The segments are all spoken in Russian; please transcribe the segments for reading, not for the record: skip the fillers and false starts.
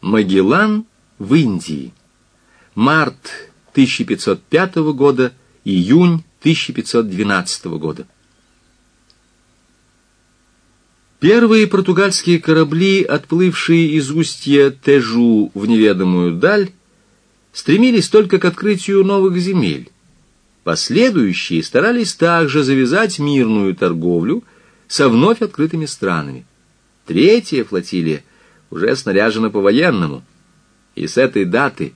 Магеллан в Индии. Март 1505 года, июнь 1512 года. Первые португальские корабли, отплывшие из устья Тежу в неведомую даль, стремились только к открытию новых земель. Последующие старались также завязать мирную торговлю со вновь открытыми странами. Третья флотилия уже снаряжена по-военному, и с этой даты,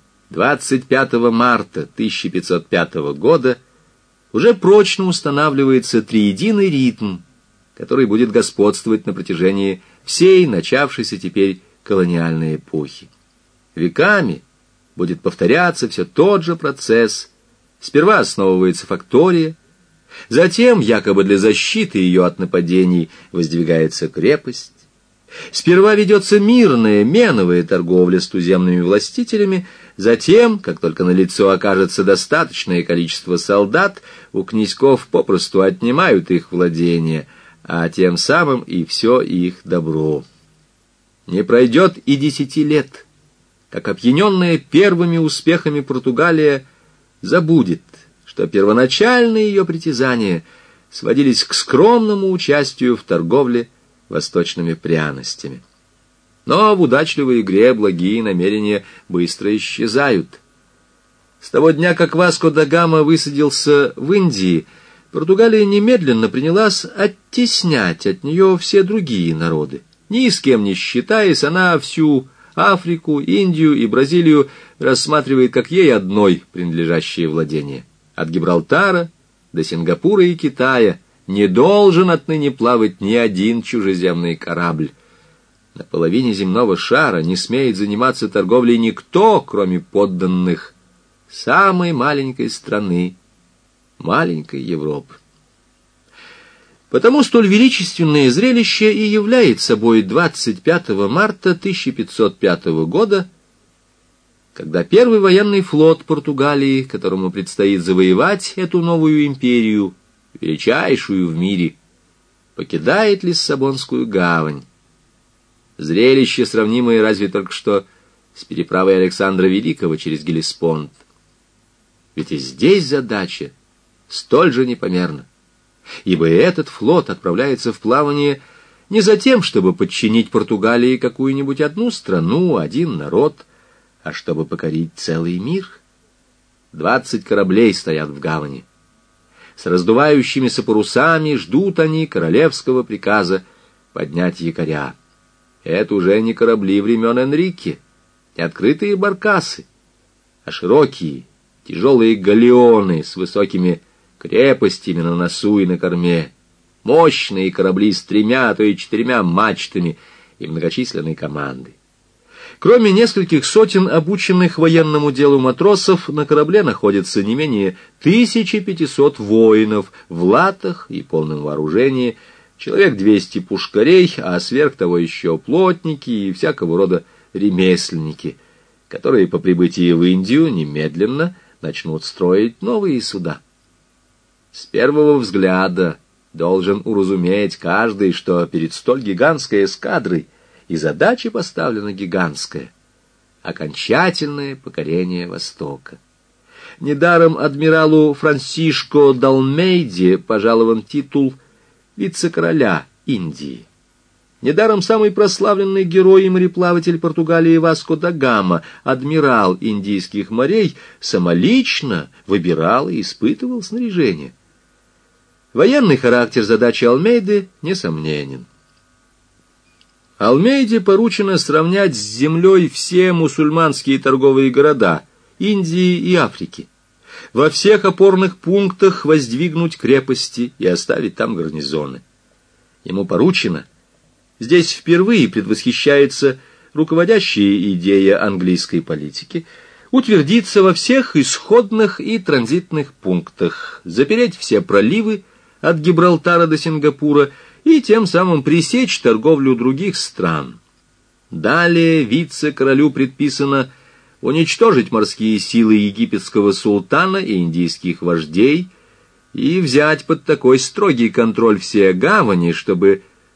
25 марта 1505 года, уже прочно устанавливается триединый ритм, который будет господствовать на протяжении всей начавшейся теперь колониальной эпохи. Веками будет повторяться все тот же процесс. Сперва основывается фактория, затем, якобы для защиты ее от нападений, воздвигается крепость. Сперва ведется мирная меновая торговля с туземными властителями, затем, как только налицо окажется достаточное количество солдат, у князьков попросту отнимают их владения, а тем самым и все их добро. Не пройдет и 10 лет, как опьяненная первыми успехами Португалия забудет, что первоначальные ее притязания сводились к скромному участию в торговле восточными пряностями. Но в удачливой игре благие намерения быстро исчезают. С того дня, как Васко да Гама высадился в Индии, Португалия немедленно принялась оттеснять от нее все другие народы. Ни с кем не считаясь, она всю Африку, Индию и Бразилию рассматривает как ей одной принадлежащие владения. От Гибралтара до Сингапура и Китая не должен отныне плавать ни один чужеземный корабль. На половине земного шара не смеет заниматься торговлей никто, кроме подданных самой маленькой страны, маленькой Европы. Потому столь величественное зрелище и является собой 25 марта 1505 года, когда первый военный флот Португалии, которому предстоит завоевать эту новую империю, величайшую в мире, покидает Лиссабонскую гавань. Зрелище, сравнимое разве только что с переправой Александра Великого через Геллеспонд. Ведь и здесь задача столь же непомерна, ибо этот флот отправляется в плавание не за тем, чтобы подчинить Португалии какую-нибудь одну страну, один народ, а чтобы покорить целый мир. 20 кораблей стоят в гавани. С раздувающимися парусами ждут они королевского приказа поднять якоря. Это уже не корабли времен Энрике, не открытые баркасы, а широкие, тяжелые галеоны с высокими крепостями на носу и на корме, мощные корабли с 3, а то и 4 мачтами и многочисленной командой. Кроме нескольких сотен обученных военному делу матросов, на корабле находится не менее 1500 воинов в латах и полном вооружении, человек 200 пушкарей, а сверх того еще плотники и всякого рода ремесленники, которые по прибытии в Индию немедленно начнут строить новые суда. С первого взгляда должен уразуметь каждый, что перед столь гигантской эскадрой и задача поставлена гигантская — окончательное покорение Востока. Недаром адмиралу Франсишко д'Алмейде пожалован титул вице-короля Индии. Недаром самый прославленный герой и мореплаватель Португалии Васко да Гама, адмирал индийских морей, самолично выбирал и испытывал снаряжение. Военный характер задачи Алмейды несомненен. Алмейде поручено сравнять с землей все мусульманские торговые города Индии и Африки, во всех опорных пунктах воздвигнуть крепости и оставить там гарнизоны. Ему поручено, здесь впервые предвосхищается руководящая идея английской политики, утвердиться во всех исходных и транзитных пунктах, запереть все проливы от Гибралтара до Сингапура и тем самым пресечь торговлю других стран. Далее вице-королю предписано уничтожить морские силы египетского султана и индийских вождей и взять под такой строгий контроль все гавани, чтобы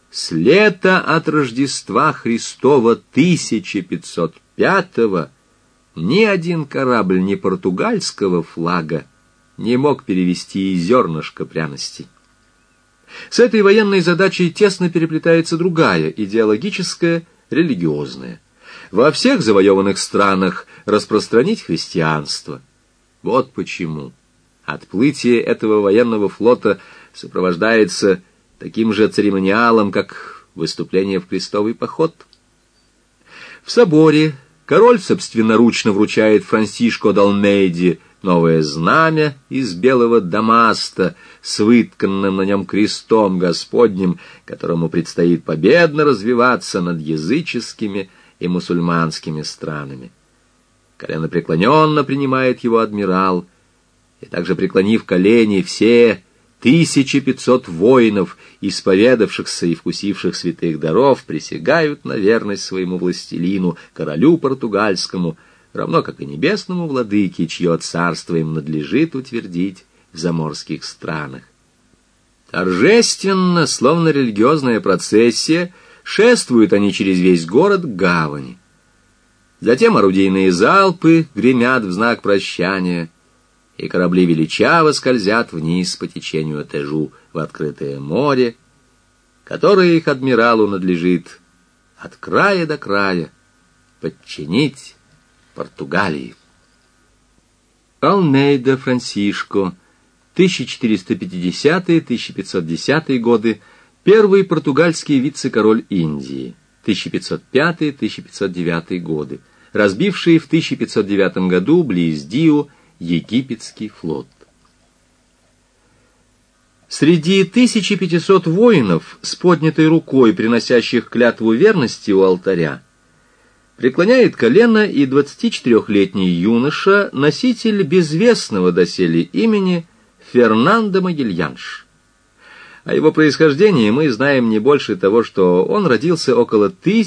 с лета от Рождества Христова 1505-го ни один корабль ни португальского флага не мог перевести и зернышко пряностей. С этой военной задачей тесно переплетается другая, идеологическая, религиозная. Во всех завоеванных странах распространить христианство. Вот почему отплытие этого военного флота сопровождается таким же церемониалом, как выступление в крестовый поход. В соборе король собственноручно вручает Франсишко д'Алмейде новое знамя из белого дамаста с вытканным на нем крестом Господним, которому предстоит победно развиваться над языческими и мусульманскими странами. Коленопреклоненно принимает его адмирал, и также преклонив колени, все 1500 воинов, исповедавшихся и вкусивших святых даров, присягают на верность своему властелину, королю португальскому, равно как и небесному владыке, чье царство им надлежит утвердить в заморских странах. Торжественно, словно религиозная процессия, шествуют они через весь город к гавани. Затем орудийные залпы гремят в знак прощания, и корабли величаво скользят вниз по течению Тежу в открытое море, которое их адмиралу надлежит от края до края подчинить Португалии. Алмейда Франсишко, 1450-1510 годы, первый португальский вице-король Индии, 1505-1509 годы, разбивший в 1509 году близ Диу египетский флот. Среди 1500 воинов с поднятой рукой, приносящих клятву верности у алтаря, преклоняет колено и 24-летний юноша, носитель безвестного доселе имени Фернандо Магильянш. О его происхождении мы знаем не больше того, что он родился около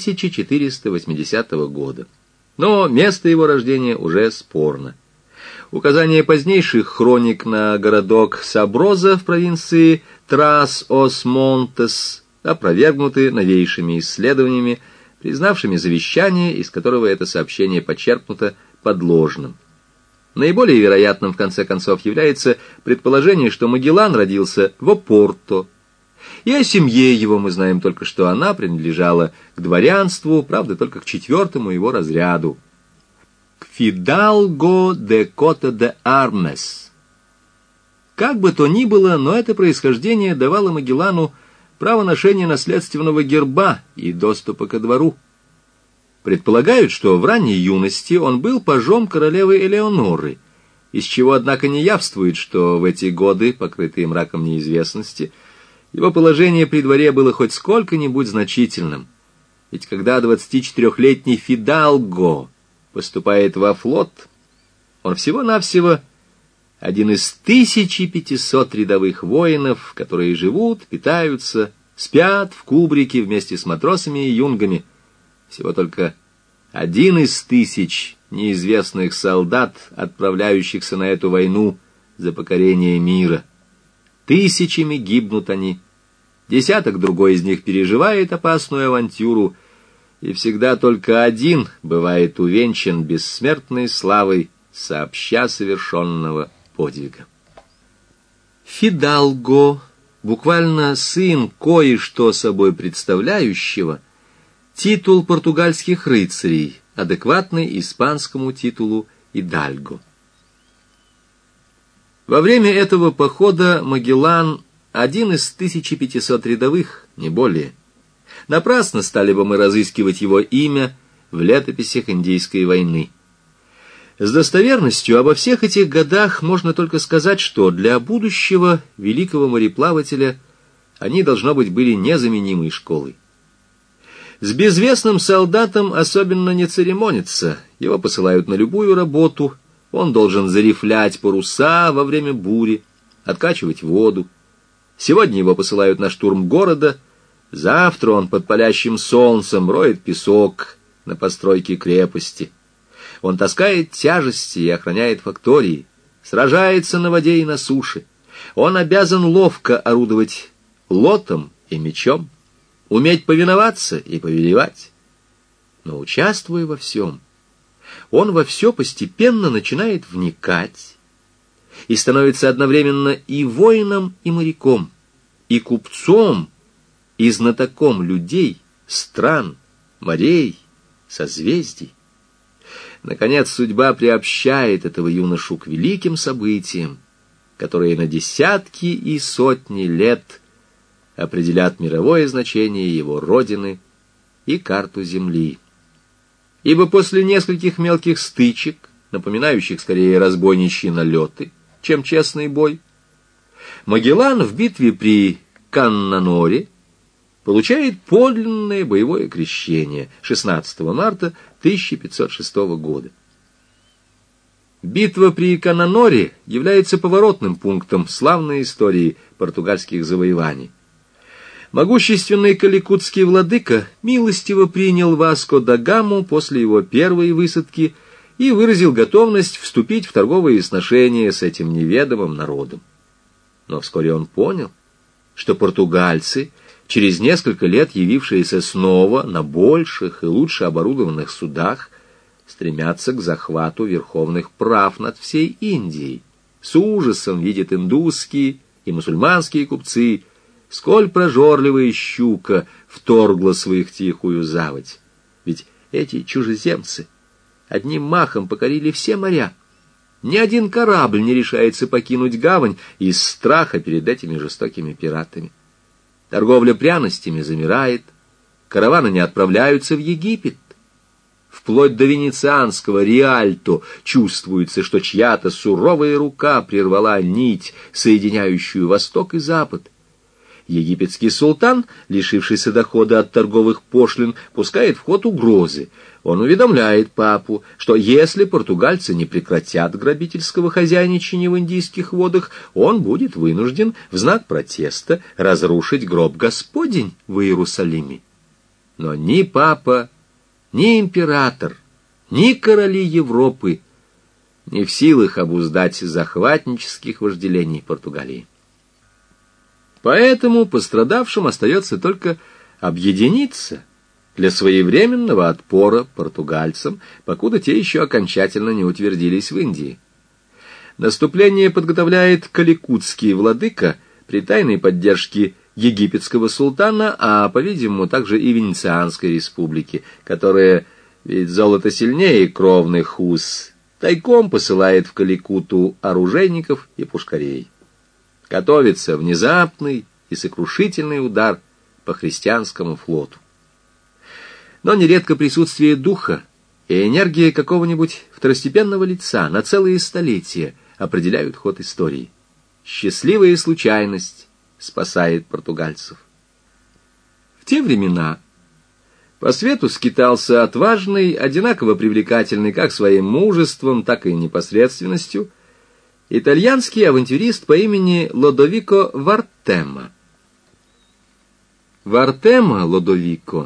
1480 года. Но место его рождения уже спорно. Указания позднейших хроник на городок Саброза в провинции Трас-ос-Монтес опровергнуты новейшими исследованиями, признавшими завещание, из которого это сообщение почерпнуто, подложным. Наиболее вероятным, в конце концов, является предположение, что Магеллан родился в Опорто. И о семье его мы знаем только, что она принадлежала к дворянству, правда, только к 4-му его разряду. К Фидалго де Кота де Армес. Как бы то ни было, но это происхождение давало Магеллану право ношения наследственного герба и доступа ко двору. Предполагают, что в ранней юности он был пажом королевы Элеоноры, из чего, однако, не явствует, что в эти годы, покрытые мраком неизвестности, его положение при дворе было хоть сколько-нибудь значительным. Ведь когда 24-летний Фидалго поступает во флот, он всего-навсего один из 1500 рядовых воинов, которые живут, питаются, спят в кубрике вместе с матросами и юнгами. Всего только один из 1000 неизвестных солдат, отправляющихся на эту войну за покорение мира. Тысячами гибнут они. Десяток другой из них переживает опасную авантюру, и всегда только один бывает увенчан бессмертной славой сообща совершенного подвига. Фидалго, буквально сын кое-что собой представляющего, титул португальских рыцарей, адекватный испанскому титулу идальго. Во время этого похода Магеллан один из 1500 рядовых, не более. Напрасно стали бы мы разыскивать его имя в летописях Индийской войны. С достоверностью обо всех этих годах можно только сказать, что для будущего великого мореплавателя они, должно быть, были незаменимой школой. С безвестным солдатом особенно не церемонятся, его посылают на любую работу, он должен зарифлять паруса во время бури, откачивать воду. Сегодня его посылают на штурм города, завтра он под палящим солнцем роет песок на постройке крепости. Он таскает тяжести и охраняет фактории, сражается на воде и на суше. Он обязан ловко орудовать лотом и мечом. уметь повиноваться и повелевать. Но, участвуя во всем, он во все постепенно начинает вникать и становится одновременно и воином, и моряком, и купцом, и знатоком людей, стран, морей, созвездий. Наконец, судьба приобщает этого юношу к великим событиям, которые на десятки и сотни лет определят мировое значение его родины и карту земли. Ибо после нескольких мелких стычек, напоминающих скорее разбойничьи налеты, чем честный бой, Магеллан в битве при Каннаноре получает подлинное боевое крещение 16 марта 1506 года. Битва при Каннаноре является поворотным пунктом славной истории португальских завоеваний. Могущественный каликутский владыка милостиво принял Васко да Гаму после его первой высадки и выразил готовность вступить в торговые сношения с этим неведомым народом. Но вскоре он понял, что португальцы, через несколько лет явившиеся снова на больших и лучше оборудованных судах, стремятся к захвату верховных прав над всей Индией. С ужасом видят индусские и мусульманские купцы, сколь прожорливая щука вторглась в их тихую заводь. Ведь эти чужеземцы одним махом покорили все моря. Ни один корабль не решается покинуть гавань из страха перед этими жестокими пиратами. Торговля пряностями замирает, караваны не отправляются в Египет. Вплоть до венецианского Риальто чувствуется, что чья-то суровая рука прервала нить, соединяющую Восток и Запад. Египетский султан, лишившийся дохода от торговых пошлин, пускает в ход угрозы. Он уведомляет папу, что если португальцы не прекратят грабительского хозяйничания в индийских водах, он будет вынужден в знак протеста разрушить гроб Господень в Иерусалиме. Но ни папа, ни император, ни короли Европы не в силах обуздать захватнических вожделений Португалии. Поэтому пострадавшим остается только объединиться для своевременного отпора португальцам, покуда те еще окончательно не утвердились в Индии. Наступление подготовляет каликутский владыка при тайной поддержке египетского султана, а, по-видимому, также и Венецианской республики, которая, ведь золото сильнее кровных уз, тайком посылает в Каликуту оружейников и пушкарей. Готовится внезапный и сокрушительный удар по христианскому флоту. Но нередко присутствие духа и энергия какого-нибудь второстепенного лица на целые столетия определяют ход истории. Счастливая случайность спасает португальцев. В те времена по свету скитался отважный, одинаково привлекательный как своим мужеством, так и непосредственностью, итальянский авантюрист по имени Лодовико Вартема. Вартема Лодовико,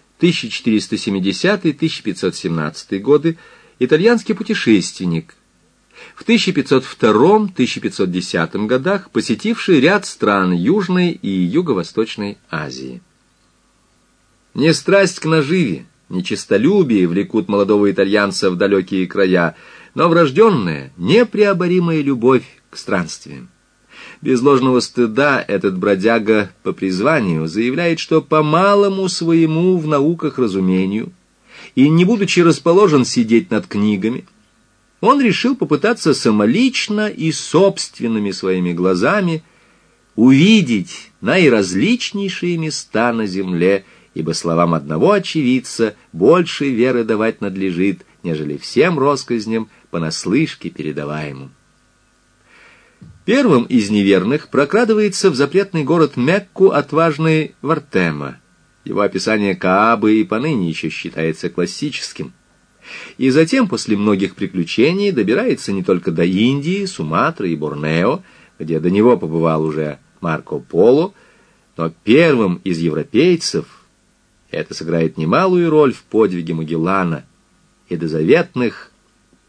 1470-1517 годы, итальянский путешественник, в 1502-1510 годах посетивший ряд стран Южной и Юго-Восточной Азии. Не страсть к наживе, не честолюбие влекут молодого итальянца в далекие края, но врожденная, непреоборимая любовь к странствиям. Без ложного стыда этот бродяга по призванию заявляет, что по малому своему в науках разумению и не будучи расположен сидеть над книгами, он решил попытаться самолично и собственными своими глазами увидеть наиразличнейшие места на земле, ибо словам одного очевидца больше веры давать надлежит, нежели всем россказням понаслышке передаваемым. Первым из неверных прокрадывается в запретный город Мекку отважный Вартема. Его описание Каабы и поныне еще считается классическим. И затем, после многих приключений, добирается не только до Индии, Суматры и Борнео, где до него побывал уже Марко Поло, но первым из европейцев это сыграет немалую роль в подвиге Магеллана и до заветных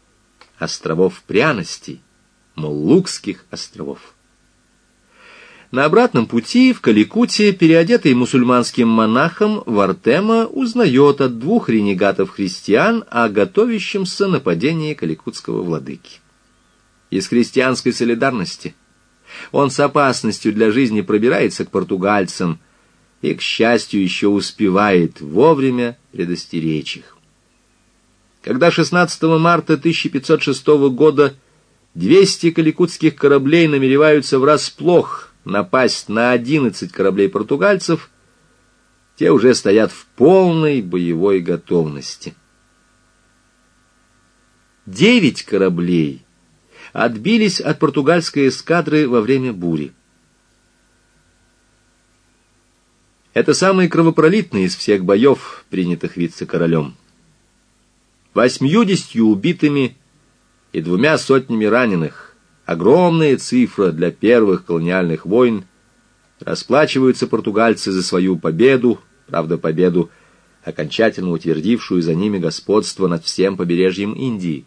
островов пряностей, Моллукских островов. На обратном пути в Каликутте, переодетый мусульманским монахом, Вартема узнает от 2 ренегатов-христиан о готовящемся нападении каликутского владыки. Из христианской солидарности он с опасностью для жизни пробирается к португальцам и, к счастью, еще успевает вовремя предостеречь их. Когда 16 марта 1506 года 200 каликутских кораблей намереваются врасплох напасть на 11 кораблей португальцев, те уже стоят в полной боевой готовности. 9 кораблей отбились от португальской эскадры во время бури. Это самый кровопролитный из всех боев, принятых вице-королем. 80 убитыми и 200 раненых, огромная цифра для первых колониальных войн, расплачиваются португальцы за свою победу, правда, победу, окончательно утвердившую за ними господство над всем побережьем Индии.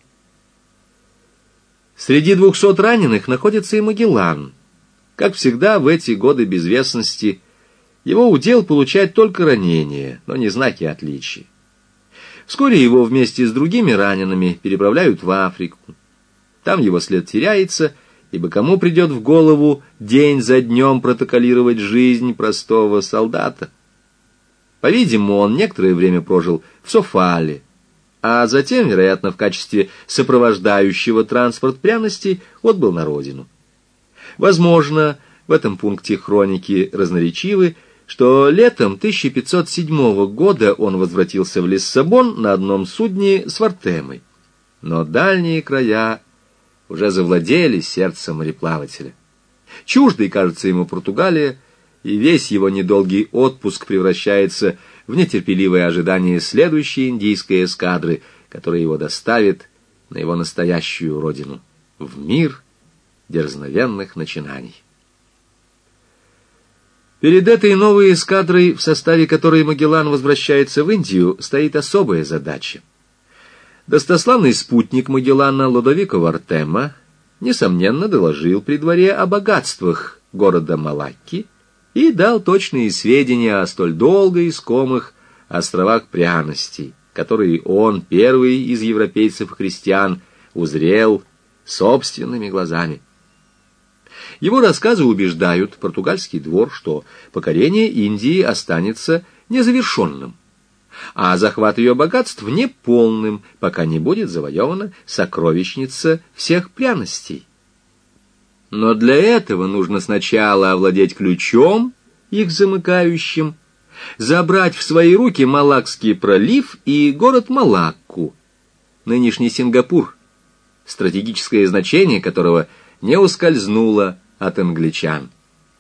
Среди 200 раненых находится и Магеллан. Как всегда, в эти годы безвестности его удел получать только ранения, но не знаки отличия. Вскоре его вместе с другими ранеными переправляют в Африку. Там его след теряется, ибо кому придет в голову день за днем протоколировать жизнь простого солдата? По-видимому, он некоторое время прожил в Софале, а затем, вероятно, в качестве сопровождающего транспорт пряностей отбыл на родину. Возможно, в этом пункте хроники разноречивы, что летом 1507 года он возвратился в Лиссабон на одном судне с Вартемой. Но дальние края уже завладели сердцем мореплавателя. Чуждой кажется ему Португалия, и весь его недолгий отпуск превращается в нетерпеливое ожидание следующей индийской эскадры, которая его доставит на его настоящую родину, в мир дерзновенных начинаний. Перед этой новой эскадрой, в составе которой Магеллан возвращается в Индию, стоит особая задача. Достославный спутник Магеллана Лодовико Вартема, несомненно, доложил при дворе о богатствах города Малакки и дал точные сведения о столь долго искомых островах пряностей, которые он, первый из европейцев-христиан, узрел собственными глазами. Его рассказы убеждают португальский двор, что покорение Индии останется незавершенным, а захват ее богатств неполным, пока не будет завоевана сокровищница всех пряностей. Но для этого нужно сначала овладеть ключом, их замыкающим, забрать в свои руки Малакский пролив и город Малакку, нынешний Сингапур, стратегическое значение которого не ускользнуло от англичан.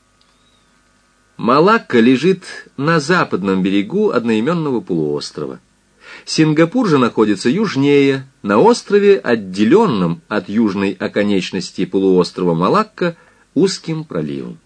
Малакка лежит на западном берегу одноименного полуострова. Сингапур же находится южнее, на острове, отделенном от южной оконечности полуострова Малакка узким проливом.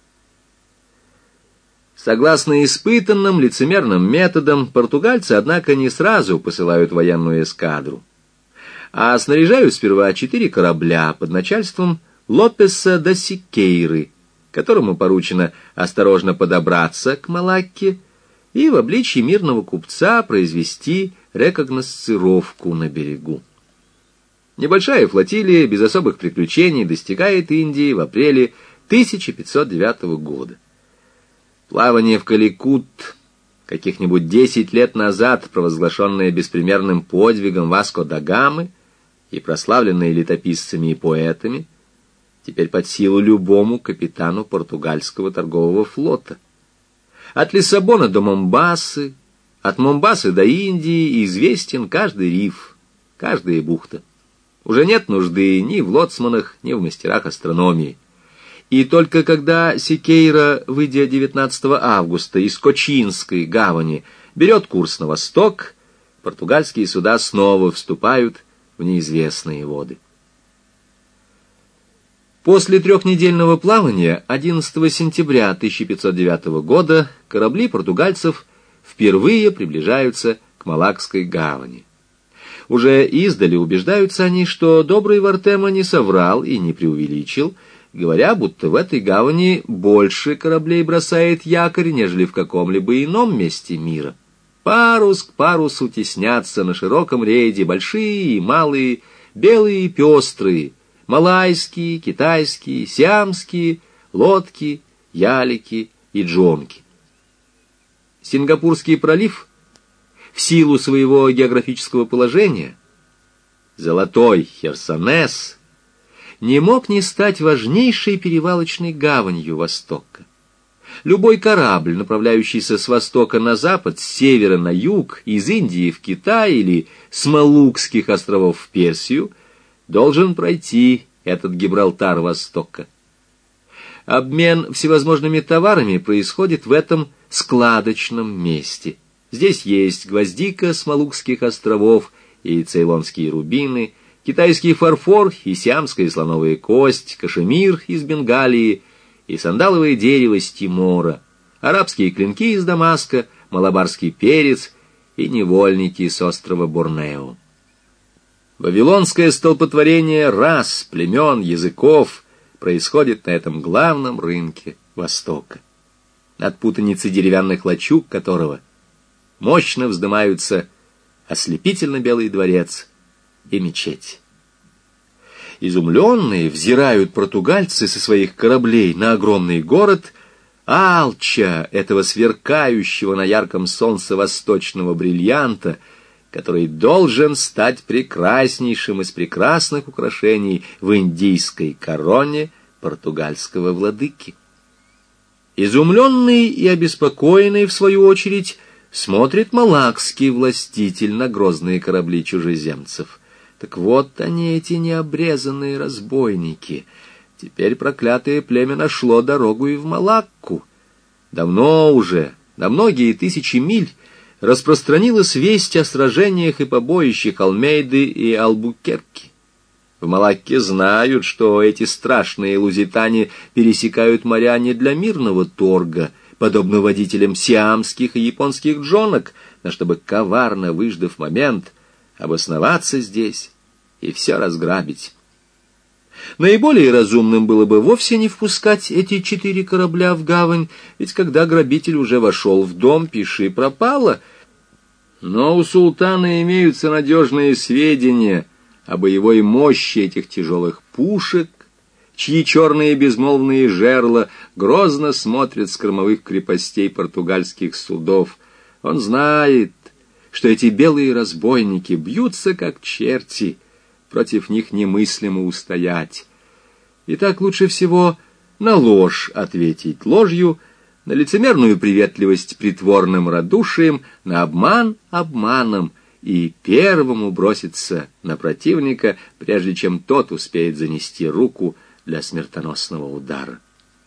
Согласно испытанным лицемерным методам, португальцы, однако, не сразу посылают военную эскадру, а снаряжают сперва 4 корабля под начальством Лопеса да Сикейры, которому поручено осторожно подобраться к Малакке и в обличье мирного купца произвести рекогносцировку на берегу. Небольшая флотилия без особых приключений достигает Индии в апреле 1509 года. Плавание в Каликут, каких-нибудь 10 лет назад провозглашенное беспримерным подвигом Васко да Гамы и прославленное летописцами и поэтами, теперь под силу любому капитану португальского торгового флота. От Лиссабона до Момбасы, от Момбасы до Индии известен каждый риф, каждая бухта. Уже нет нужды ни в лоцманах, ни в мастерах астрономии. И только когда Сикейра, выйдя 19 августа из Кочинской гавани, берет курс на восток, португальские суда снова вступают в неизвестные воды. После 3-недельного плавания 11 сентября 1509 года корабли португальцев впервые приближаются к Малакской гавани. Уже издали убеждаются они, что добрый Вартема не соврал и не преувеличил, говоря, будто в этой гавани больше кораблей бросает якорь, нежели в каком-либо ином месте мира. Парус к парусу теснятся на широком рейде большие и малые, белые и пестрые, малайские, китайские, сиамские, лодки, ялики и джонки. Сингапурский пролив, в силу своего географического положения, Золотой Херсонес, не мог не стать важнейшей перевалочной гаванью Востока. Любой корабль, направляющийся с востока на запад, с севера на юг, из Индии в Китай или с Малукских островов в Персию, должен пройти этот Гибралтар Востока. Обмен всевозможными товарами происходит в этом складочном месте. Здесь есть гвоздика с Малукских островов и цейлонские рубины, китайский фарфор и сиамская слоновая кость, кашемир из Бенгалии и сандаловое дерево с Тимора, арабские клинки из Дамаска, малабарский перец и невольники с острова Борнео. Вавилонское столпотворение рас, племен, языков происходит на этом главном рынке Востока, от путаницы деревянных лачуг которого мощно вздымаются ослепительно белый дворец и мечеть. Изумленные взирают португальцы со своих кораблей на огромный город, алча этого сверкающего на ярком солнце восточного бриллианта, который должен стать прекраснейшим из прекрасных украшений в индийской короне португальского владыки. Изумленный и обеспокоенный, в свою очередь, смотрит малакский властитель на грозные корабли чужеземцев. Так вот они, эти необрезанные разбойники. Теперь проклятое племя нашло дорогу и в Малакку. Давно уже, на многие тысячи миль, распространилась весть о сражениях и побоищах Алмейды и Албукерки. В Малакке знают, что эти страшные лузитане пересекают моря не для мирного торга, подобно водителям сиамских и японских джонок, но чтобы, коварно выждав момент, обосноваться здесь и все разграбить. Наиболее разумным было бы вовсе не впускать эти 4 корабля в гавань, ведь когда грабитель уже вошел в дом, пиши пропало. Но у султана имеются надежные сведения о боевой мощи этих тяжелых пушек, чьи черные безмолвные жерла грозно смотрят с кормовых крепостей португальских судов. Он знает, что эти белые разбойники бьются, как черти, против них немыслимо устоять. И так лучше всего на ложь ответить ложью, на лицемерную приветливость притворным радушием, на обман обманом, и первому броситься на противника, прежде чем тот успеет занести руку для смертоносного удара.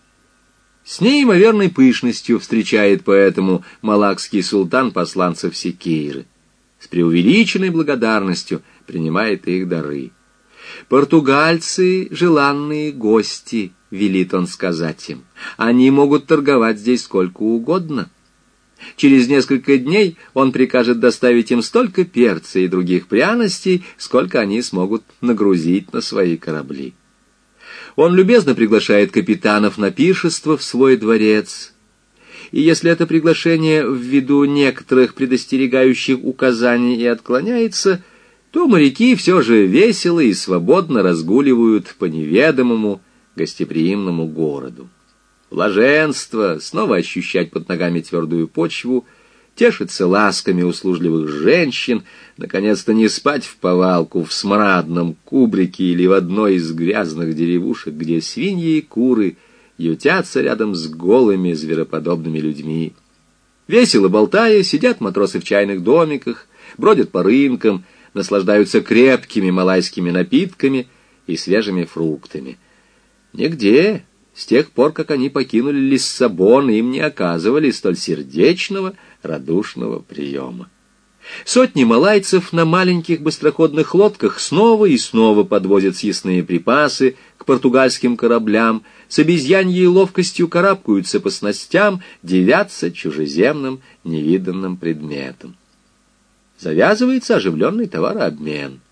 С неимоверной пышностью встречает поэтому малакский султан посланцев Секейры. С преувеличенной благодарностью принимает их дары. «Португальцы — желанные гости», — велит он сказать им. «Они могут торговать здесь сколько угодно. Через несколько дней он прикажет доставить им столько перца и других пряностей, сколько они смогут нагрузить на свои корабли». Он любезно приглашает капитанов на пиршество в свой дворец. И если это приглашение ввиду некоторых предостерегающих указаний и отклоняется, то моряки все же весело и свободно разгуливают по неведомому гостеприимному городу. Блаженство снова ощущать под ногами твердую почву, тешиться ласками услужливых женщин, наконец-то не спать вповалку в смрадном кубрике или в одной из грязных деревушек, где свиньи и куры ютятся рядом с голыми звероподобными людьми. Весело болтая, сидят матросы в чайных домиках, бродят по рынкам, наслаждаются крепкими малайскими напитками и свежими фруктами. Нигде, с тех пор, как они покинули Лиссабон, им не оказывали столь сердечного, радушного приема. Сотни малайцев на маленьких быстроходных лодках снова и снова подвозят съестные припасы к португальским кораблям, с обезьяньей ловкостью карабкаются по снастям, дивятся чужеземным невиданным предметам. Завязывается оживленный товарообмен.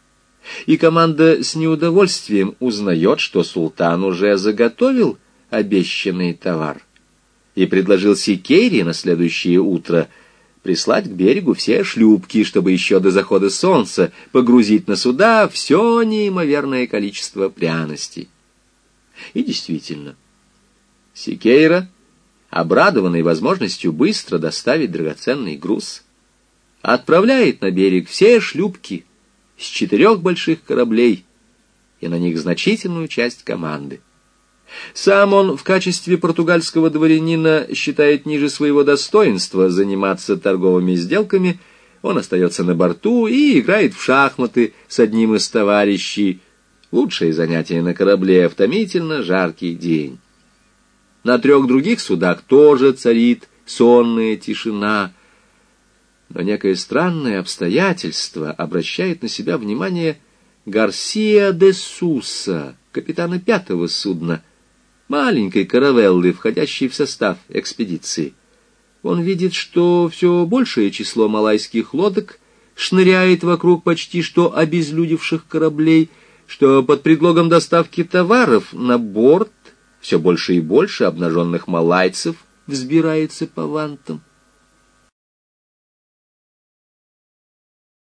И команда с неудовольствием узнает, что султан уже заготовил обещанный товар и предложил Сикейре на следующее утро прислать к берегу все шлюпки, чтобы еще до захода солнца погрузить на суда все неимоверное количество пряностей. И действительно, Сикейра, обрадованный возможностью быстро доставить драгоценный груз, отправляет на берег все шлюпки с 4 больших кораблей и на них значительную часть команды. Сам он в качестве португальского дворянина считает ниже своего достоинства заниматься торговыми сделками. Он остается на борту и играет в шахматы с одним из товарищей. Лучшее занятие на корабле в томительно жаркий день. На 3 других судах тоже царит сонная тишина. Но некое странное обстоятельство обращает на себя внимание Гарсиа де Суса, капитана 5-го судна, маленькой каравеллы, входящей в состав экспедиции. Он видит, что все большее число малайских лодок шныряет вокруг почти что обезлюдевших кораблей, что под предлогом доставки товаров на борт все больше и больше обнаженных малайцев взбирается по вантам.